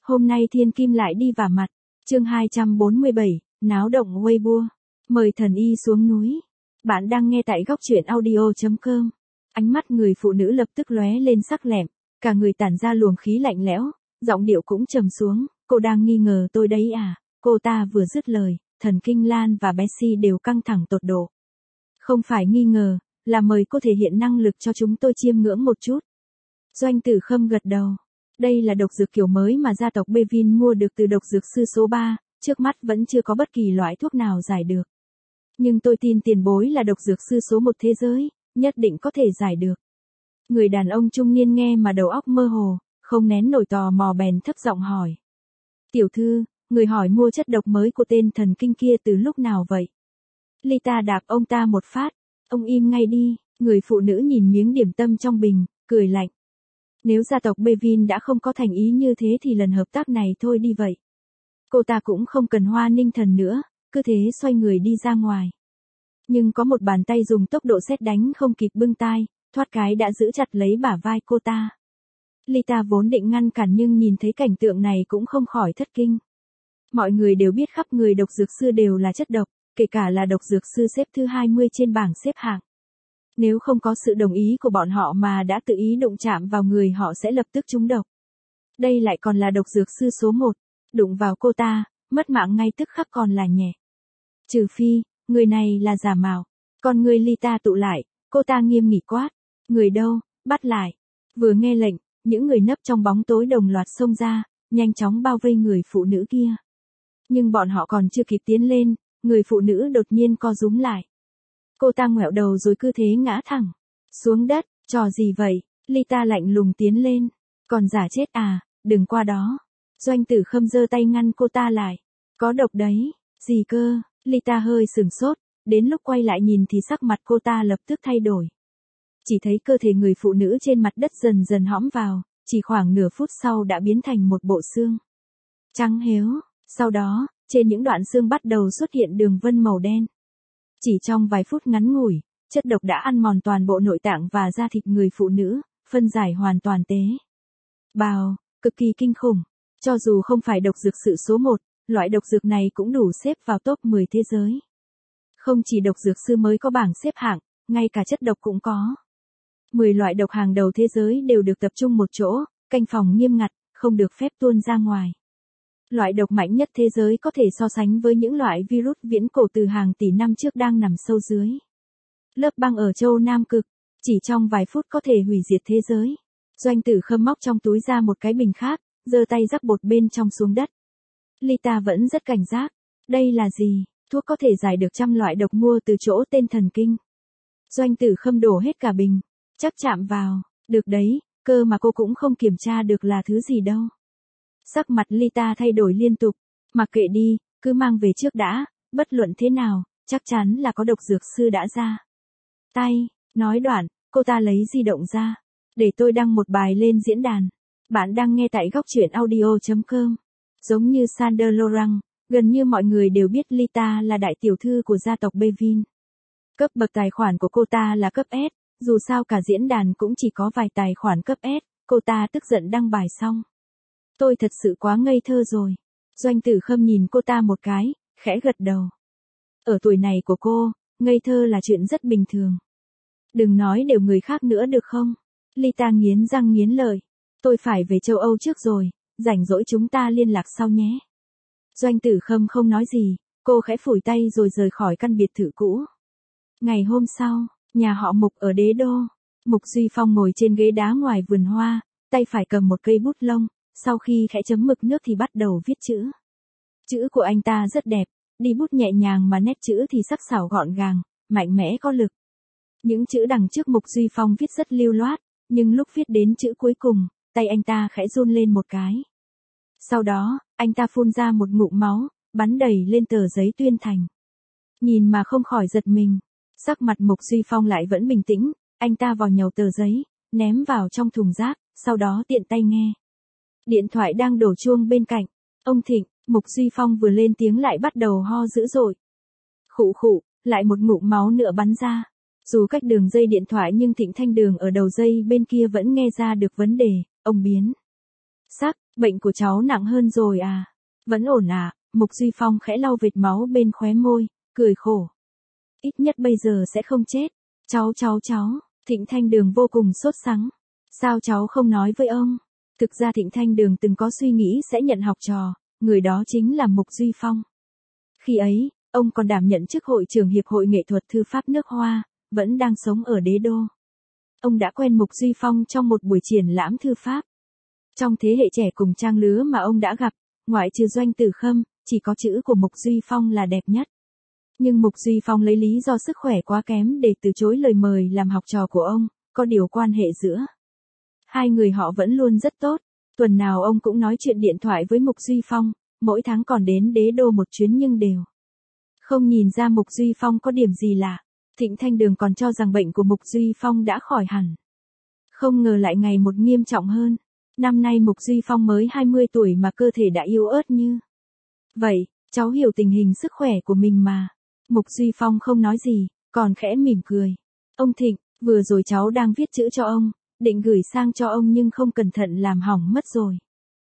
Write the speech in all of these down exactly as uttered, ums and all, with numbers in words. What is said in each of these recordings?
Hôm nay thiên kim lại đi vả mặt. Chương hai trăm bốn mươi bảy, náo động Weibo. Mời thần y xuống núi. Bạn đang nghe tại góc truyện audio chấm com. Ánh mắt người phụ nữ lập tức lóe lên sắc lẹm, cả người tản ra luồng khí lạnh lẽo, giọng điệu cũng trầm xuống. Cô đang nghi ngờ tôi đấy à? Cô ta vừa dứt lời, thần kinh Lan và Bessie đều căng thẳng tột độ. Không phải nghi ngờ, là mời cô thể hiện năng lực cho chúng tôi chiêm ngưỡng một chút. Doanh Tử Khâm gật đầu. Đây là độc dược kiểu mới mà gia tộc Bevin mua được từ độc dược sư số ba, trước mắt vẫn chưa có bất kỳ loại thuốc nào giải được. Nhưng tôi tin tiền bối là độc dược sư số một thế giới, nhất định có thể giải được. Người đàn ông trung niên nghe mà đầu óc mơ hồ, không nén nổi tò mò bèn thấp giọng hỏi. Tiểu thư, người hỏi mua chất độc mới của tên thần kinh kia từ lúc nào vậy? Lita đạp ông ta một phát, ông im ngay đi. Người phụ nữ nhìn miếng điểm tâm trong bình, cười lạnh. Nếu gia tộc Bevin đã không có thành ý như thế thì lần hợp tác này thôi đi vậy. Cô ta cũng không cần hoa ninh thần nữa, cứ thế xoay người đi ra ngoài. Nhưng có một bàn tay dùng tốc độ sét đánh không kịp bưng tai, thoát cái đã giữ chặt lấy bả vai cô ta. Lita vốn định ngăn cản nhưng nhìn thấy cảnh tượng này cũng không khỏi thất kinh. Mọi người đều biết khắp người độc dược sư đều là chất độc, kể cả là độc dược sư xếp thứ hai mươi trên bảng xếp hạng. Nếu không có sự đồng ý của bọn họ mà đã tự ý đụng chạm vào người họ sẽ lập tức trúng độc. Đây lại còn là độc dược sư số một, đụng vào cô ta, mất mạng ngay tức khắc còn là nhẹ. Trừ phi, người này là giả mạo. Còn người Lita tụ lại, cô ta nghiêm nghị quát. Người đâu, bắt lại. Vừa nghe lệnh, những người nấp trong bóng tối đồng loạt xông ra, nhanh chóng bao vây người phụ nữ kia. Nhưng bọn họ còn chưa kịp tiến lên, người phụ nữ đột nhiên co rúm lại. Cô ta ngoẹo đầu rồi cứ thế ngã thẳng xuống đất. Trò gì vậy? Lita lạnh lùng tiến lên. Còn giả chết à, đừng qua đó. Doanh Tử Khâm giơ tay ngăn cô ta lại. Có độc đấy. Gì cơ? Lita hơi sừng sốt, đến lúc quay lại nhìn thì sắc mặt cô ta lập tức thay đổi. Chỉ thấy cơ thể người phụ nữ trên mặt đất dần dần hõm vào, chỉ khoảng nửa phút sau đã biến thành một bộ xương trắng héo. Sau đó, trên những đoạn xương bắt đầu xuất hiện đường vân màu đen. Chỉ trong vài phút ngắn ngủi, chất độc đã ăn mòn toàn bộ nội tạng và da thịt người phụ nữ, phân giải hoàn toàn tế bào, cực kỳ kinh khủng. Cho dù không phải độc dược sự số một, loại độc dược này cũng đủ xếp vào top mười thế giới. Không chỉ độc dược sư mới có bảng xếp hạng, ngay cả chất độc cũng có. mười loại độc hàng đầu thế giới đều được tập trung một chỗ, canh phòng nghiêm ngặt, không được phép tuôn ra ngoài. Loại độc mạnh nhất thế giới có thể so sánh với những loại virus viễn cổ từ hàng tỷ năm trước đang nằm sâu dưới lớp băng ở châu Nam Cực, chỉ trong vài phút có thể hủy diệt thế giới. Doanh Tử Khâm móc trong túi ra một cái bình khác, giơ tay rắc bột bên trong xuống đất. Lita vẫn rất cảnh giác. Đây là gì? Thuốc có thể giải được trăm loại độc mua từ chỗ tên thần kinh. Doanh Tử Khâm đổ hết cả bình. Chắc chạm vào. Được đấy, cơ mà cô cũng không kiểm tra được là thứ gì đâu. Sắc mặt Lita thay đổi liên tục. Mặc kệ đi, cứ mang về trước đã, bất luận thế nào, chắc chắn là có độc dược sư đã ra tay. Nói đoạn, cô ta lấy di động ra. Để tôi đăng một bài lên diễn đàn. Bạn đang nghe tại góc truyện audio chấm com. Giống như Sander Laurent, gần như mọi người đều biết Lita là đại tiểu thư của gia tộc Bevin. Cấp bậc tài khoản của cô ta là cấp S, dù sao cả diễn đàn cũng chỉ có vài tài khoản cấp S, cô ta tức giận đăng bài xong. Tôi thật sự quá ngây thơ rồi. Doanh Tử Khâm nhìn cô ta một cái, khẽ gật đầu. Ở tuổi này của cô, ngây thơ là chuyện rất bình thường. Đừng nói đều người khác nữa được không? Lita nghiến răng nghiến lợi. Tôi phải về châu Âu trước rồi, rảnh rỗi chúng ta liên lạc sau nhé. Doanh Tử Khâm không nói gì, cô khẽ phủi tay rồi rời khỏi căn biệt thự cũ. Ngày hôm sau, nhà họ Mục ở Đế Đô. Mục Duy Phong ngồi trên ghế đá ngoài vườn hoa, tay phải cầm một cây bút lông, sau khi khẽ chấm mực nước thì bắt đầu viết chữ. Chữ của anh ta rất đẹp, đi bút nhẹ nhàng mà nét chữ thì sắc sảo gọn gàng, mạnh mẽ có lực. Những chữ đằng trước Mục Duy Phong viết rất lưu loát, nhưng lúc viết đến chữ cuối cùng, tay anh ta khẽ run lên một cái. Sau đó, anh ta phun ra một ngụm máu, bắn đầy lên tờ giấy tuyên thành. Nhìn mà không khỏi giật mình. Sắc mặt Mục Duy Phong lại vẫn bình tĩnh, anh ta vò nhầu tờ giấy, ném vào trong thùng rác, sau đó tiện tay nghe. Điện thoại đang đổ chuông bên cạnh. Ông Thịnh, Mục Duy Phong vừa lên tiếng lại bắt đầu ho dữ dội. Khụ khụ, lại một ngụm máu nữa bắn ra. Dù cách đường dây điện thoại nhưng Thịnh Thanh Đường ở đầu dây bên kia vẫn nghe ra được vấn đề, ông biến sắc, Bệnh của cháu nặng hơn rồi à? Vẫn ổn à? Mục Duy Phong khẽ lau vệt máu bên khóe môi, cười khổ. Ít nhất bây giờ sẽ không chết. Cháu cháu cháu, Thịnh Thanh Đường vô cùng sốt sắng. Sao cháu không nói với ông? Thực ra Thịnh Thanh Đường từng có suy nghĩ sẽ nhận học trò, người đó chính là Mục Duy Phong. Khi ấy, ông còn đảm nhận chức hội trưởng Hiệp hội Nghệ thuật Thư pháp nước Hoa, vẫn đang sống ở Đế Đô. Ông đã quen Mục Duy Phong trong một buổi triển lãm thư pháp. Trong thế hệ trẻ cùng trang lứa mà ông đã gặp, ngoại trừ Doanh Tử Khâm, chỉ có chữ của Mục Duy Phong là đẹp nhất. Nhưng Mục Duy Phong lấy lý do sức khỏe quá kém để từ chối lời mời làm học trò của ông, có điều quan hệ giữa hai người họ vẫn luôn rất tốt. Tuần nào ông cũng nói chuyện điện thoại với Mục Duy Phong, mỗi tháng còn đến Đế Đô một chuyến nhưng đều không nhìn ra Mục Duy Phong có điểm gì lạ. Thịnh Thanh Đường còn cho rằng bệnh của Mục Duy Phong đã khỏi hẳn. Không ngờ lại ngày một nghiêm trọng hơn. Năm nay Mục Duy Phong mới hai mươi tuổi mà cơ thể đã yếu ớt như vậy, cháu hiểu tình hình sức khỏe của mình mà. Mục Duy Phong không nói gì, còn khẽ mỉm cười. Ông Thịnh, vừa rồi cháu đang viết chữ cho ông, định gửi sang cho ông nhưng không cẩn thận làm hỏng mất rồi.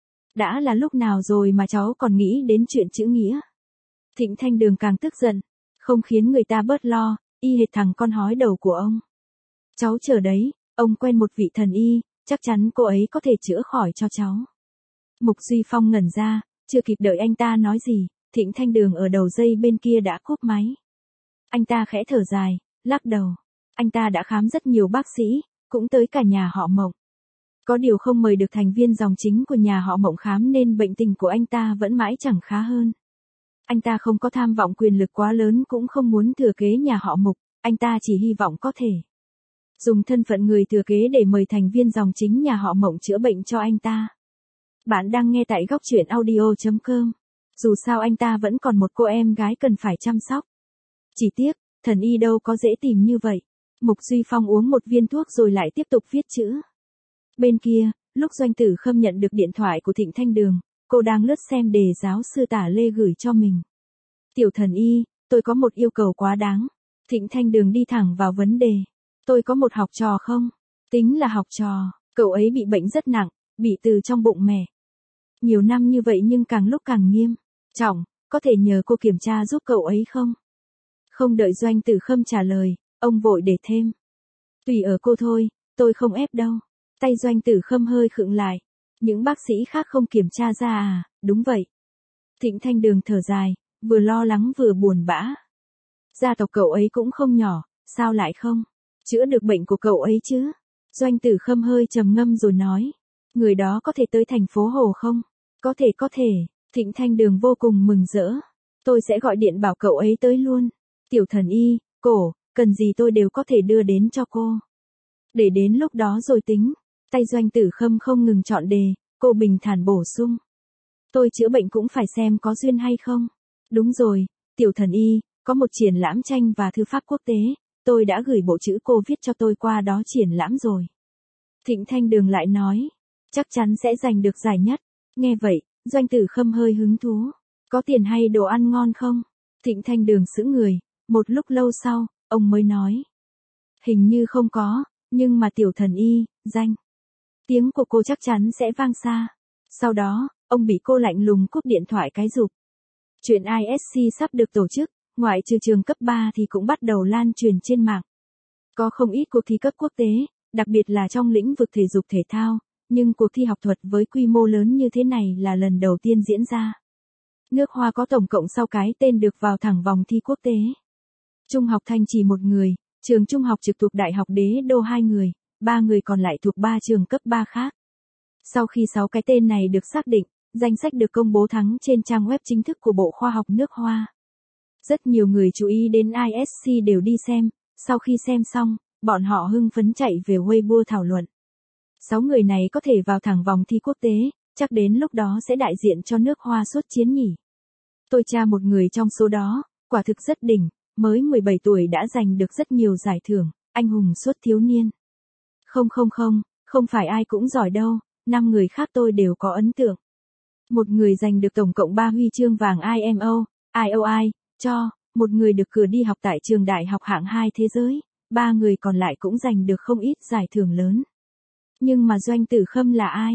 Đã là lúc nào rồi mà cháu còn nghĩ đến chuyện chữ nghĩa. Thịnh Thanh Đường càng tức giận, không khiến người ta bớt lo, y hệt thằng con hói đầu của ông. Cháu chờ đấy, ông quen một vị thần y, chắc chắn cô ấy có thể chữa khỏi cho cháu. Mục Duy Phong ngẩn ra, chưa kịp đợi anh ta nói gì, Thịnh Thanh Đường ở đầu dây bên kia đã cúp máy. Anh ta khẽ thở dài, lắc đầu. Anh ta đã khám rất nhiều bác sĩ, cũng tới cả nhà họ Mộng. Có điều không mời được thành viên dòng chính của nhà họ Mộng khám nên bệnh tình của anh ta vẫn mãi chẳng khá hơn. Anh ta không có tham vọng quyền lực quá lớn cũng không muốn thừa kế nhà họ Mục, anh ta chỉ hy vọng có thể dùng thân phận người thừa kế để mời thành viên dòng chính nhà họ Mộng chữa bệnh cho anh ta. Bạn đang nghe tại góc truyện audio chấm com. Dù sao anh ta vẫn còn một cô em gái cần phải chăm sóc. Chỉ tiếc, thần y đâu có dễ tìm như vậy. Mục Duy Phong uống một viên thuốc rồi lại tiếp tục viết chữ. Bên kia, lúc Doanh Tử Khâm nhận được điện thoại của Thịnh Thanh Đường, cô đang lướt xem đề giáo sư Tả Lê gửi cho mình. Tiểu thần y, tôi có một yêu cầu quá đáng. Thịnh Thanh Đường đi thẳng vào vấn đề. Tôi có một học trò không? Tính là học trò, cậu ấy bị bệnh rất nặng, bị từ trong bụng mẹ. Nhiều năm như vậy nhưng càng lúc càng nghiêm trọng, có thể nhờ cô kiểm tra giúp cậu ấy không? Không đợi Doanh Tử Khâm trả lời, ông vội để thêm. Tùy ở cô thôi, tôi không ép đâu. Tay Doanh Tử Khâm hơi khựng lại. Những bác sĩ khác không kiểm tra ra à? Đúng vậy. Thịnh Thanh Đường thở dài, vừa lo lắng vừa buồn bã. Gia tộc cậu ấy cũng không nhỏ, sao lại không chữa được bệnh của cậu ấy chứ? Doanh Tử Khâm hơi trầm ngâm rồi nói. Người đó có thể tới thành phố Hồ không? Có thể có thể. Thịnh Thanh Đường vô cùng mừng rỡ. Tôi sẽ gọi điện bảo cậu ấy tới luôn. Tiểu thần y, cổ, cần gì tôi đều có thể đưa đến cho cô. Để đến lúc đó rồi tính. Tay Doanh Tử Khâm không ngừng chọn đề, cô bình thản bổ sung. Tôi chữa bệnh cũng phải xem có duyên hay không. Đúng rồi, tiểu thần y, có một triển lãm tranh và thư pháp quốc tế, tôi đã gửi bộ chữ cô viết cho tôi qua đó triển lãm rồi. Thịnh Thanh Đường lại nói, chắc chắn sẽ giành được giải nhất. Nghe vậy, Doanh Tử Khâm hơi hứng thú. Có tiền hay đồ ăn ngon không? Thịnh Thanh Đường sững người, một lúc lâu sau, ông mới nói. Hình như không có, nhưng mà tiểu thần y, danh tiếng của cô chắc chắn sẽ vang xa. Sau đó, ông bị cô lạnh lùng cúp điện thoại cái rụp. Chuyện i ét xê sắp được tổ chức, ngoại trừ trường cấp ba thì cũng bắt đầu lan truyền trên mạng. Có không ít cuộc thi cấp quốc tế, đặc biệt là trong lĩnh vực thể dục thể thao, nhưng cuộc thi học thuật với quy mô lớn như thế này là lần đầu tiên diễn ra. Nước Hoa có tổng cộng sáu cái tên được vào thẳng vòng thi quốc tế. Trung học Thanh Trì một người, trường trung học trực thuộc Đại học Đế Đô hai người, ba người còn lại thuộc ba trường cấp ba khác. Sau khi sáu cái tên này được xác định, danh sách được công bố thắng trên trang web chính thức của Bộ Khoa học nước Hoa. Rất nhiều người chú ý đến i ét xê đều đi xem, sau khi xem xong, bọn họ hưng phấn chạy về Weibo thảo luận. Sáu người này có thể vào thẳng vòng thi quốc tế, chắc đến lúc đó sẽ đại diện cho nước Hoa xuất chiến nhỉ. Tôi tra một người trong số đó, quả thực rất đỉnh, mới mười bảy tuổi đã giành được rất nhiều giải thưởng, anh hùng suốt thiếu niên. Không không không, không phải ai cũng giỏi đâu, năm người khác tôi đều có ấn tượng. Một người giành được tổng cộng ba huy chương vàng i em o, i o i, cho, một người được cử đi học tại trường đại học hạng hai thế giới, ba người còn lại cũng giành được không ít giải thưởng lớn. Nhưng mà Doanh Tử Khâm là ai?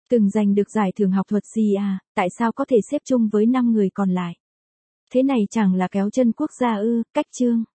Từng giành được giải thưởng học thuật gì à, tại sao có thể xếp chung với năm người còn lại? Thế này chẳng là kéo chân quốc gia ư? Cách chương.